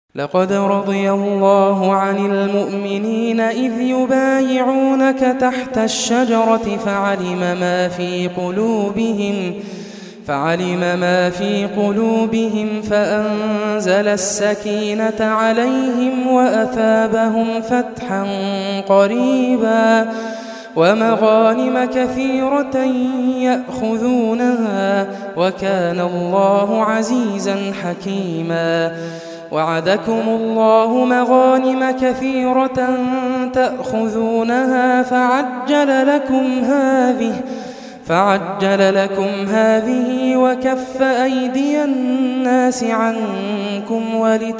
لقد رضي الله عن المؤمنين إذ يبايعونك تحت الشجرة فعلم ما في قلوبهم فأنزل السكينة عليهم وأثابهم فتحا قريبا ومغانم كثيرة يأخذونها وكان الله عزيزا حكيما. وعدكم الله مغانم كثيرة تأخذونها فعجل لكم هذه وكف أيدي الناس عنكم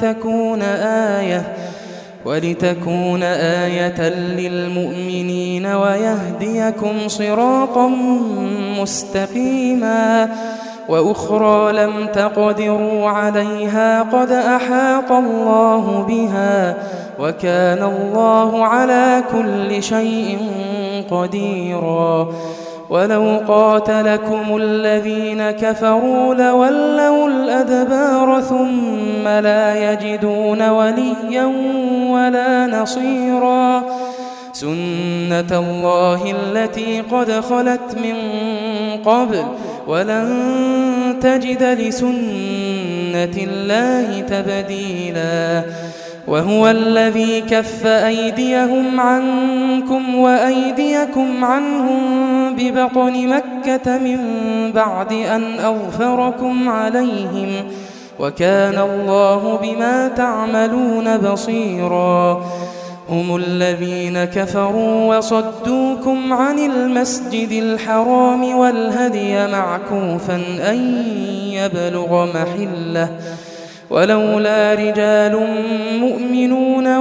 ولتكون آية للمؤمنين ويهديكم صراطا مستقيما. وأخرى لم تقدروا عليها قد أحاط الله بها وكان الله على كل شيء قديرا. ولو قاتلكم الذين كفروا لولوا الأدبار ثم لا يجدون وليا ولا نصيرا. سنة الله التي قد خلت من قبل ولن تجد لسنة الله تبديلا. وهو الذي كف أيديهم عنكم وأيديكم عنهم ببطن مكة من بعد أن أظفركم عليهم وكان الله بما تعملون بصيرا. هم الذين كفروا وصدوكم عن المسجد الحرام والهدي معكوفا أن يبلغ محله ولولا رجال مؤمنون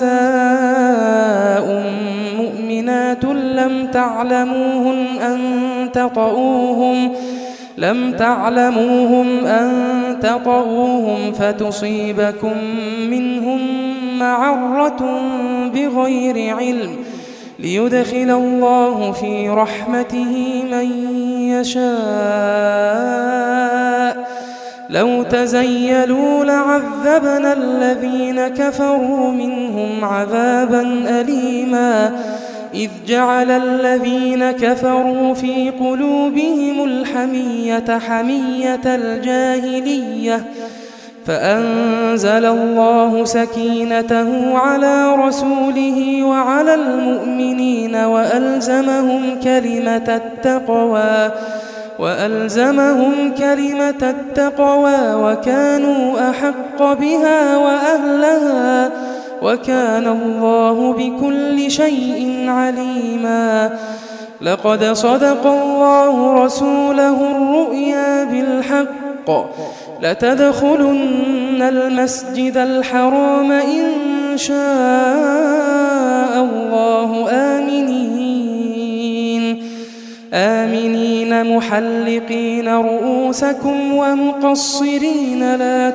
ونساء مؤمنات لم تعلموهم أن تطؤوهم فتصيبكم منهم معرة بغير علم ليدخل الله في رحمته من يشاء. لو تزيلوا لعذبنا الذين كفروا منهم عذابا أليما. إذ جعل الذين كفروا في قلوبهم الحمية حمية الجاهلية فأنزل الله سكينته على رسوله وعلى المؤمنين وألزمهم كلمة التقوى وكانوا أحق بها وأهلها وكان الله بكل شيء عليما. لقد صدق الله رسوله الرؤيا بالحق لتدخلن المسجد الحرام إن شاء الله آمنين محلقين رؤوسكم ومقصرين لا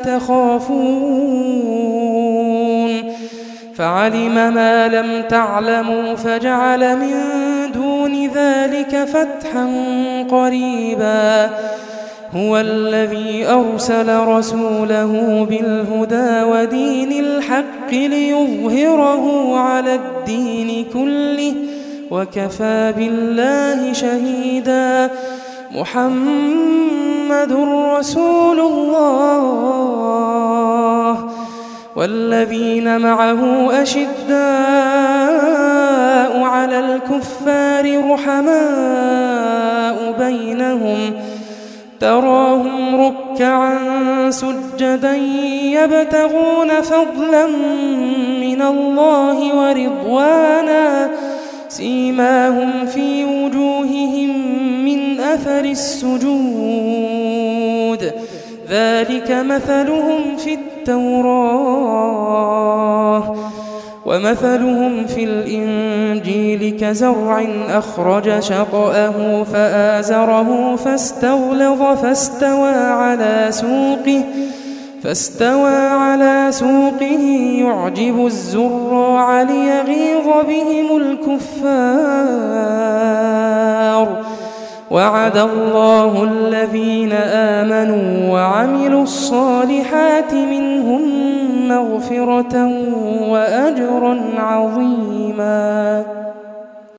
تخافون فعلم ما لم تعلموا فجعل من دون ذلك فتحا قريبا. هو الذي أرسل رسوله بالهدى ودين الحق ليظهره على الدين كله وكفى بالله شهيدا. محمد رسول الله والذين معه أشداء على الكفار رحماء بينهم تراهم ركعا سجدا يبتغون فضلا من الله ورضوانا سيماهم في وجوههم من أثر السجود ذلك مثلهم في التوراة ومثلهم في الإنجيل كزرع أخرج شطأه فآزره فاستغلظ فاستوى على سوقه يعجب الزراع ليغيظ بهم الكفار. وعد الله الذين آمنوا وعملوا الصالحات منهم مغفرة وأجرا عظيما.